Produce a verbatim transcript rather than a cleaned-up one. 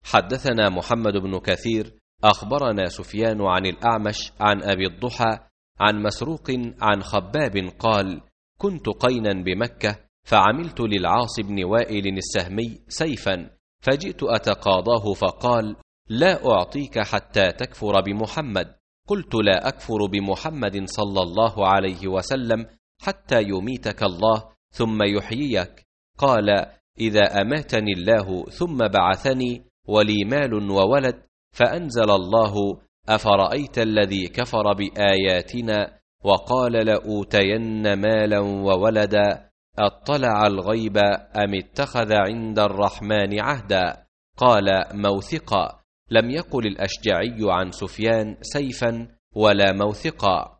حدثنا محمد بن كثير أخبرنا سفيان عن الأعمش عن أبي الضحى عن مسروق عن خباب قال: كنت قينا بمكة، فعملت للعاص بن وائل السهمي سيفا، فجئت أتقاضاه فقال: لا أعطيك حتى تكفر بمحمد. قلت: لا أكفر بمحمد صلى الله عليه وسلم حتى يميتك الله ثم يحييك. قال: إذا أماتني الله ثم بعثني ولي مال وولد، فأنزل الله: أفرأيت الذي كفر بآياتنا وقال لأوتين مالا وولدا، أطلع الغيب أم اتخذ عند الرحمن عهدا؟ قال: موثقا. لم يقل الأشجعي عن سفيان سيفا ولا موثقا.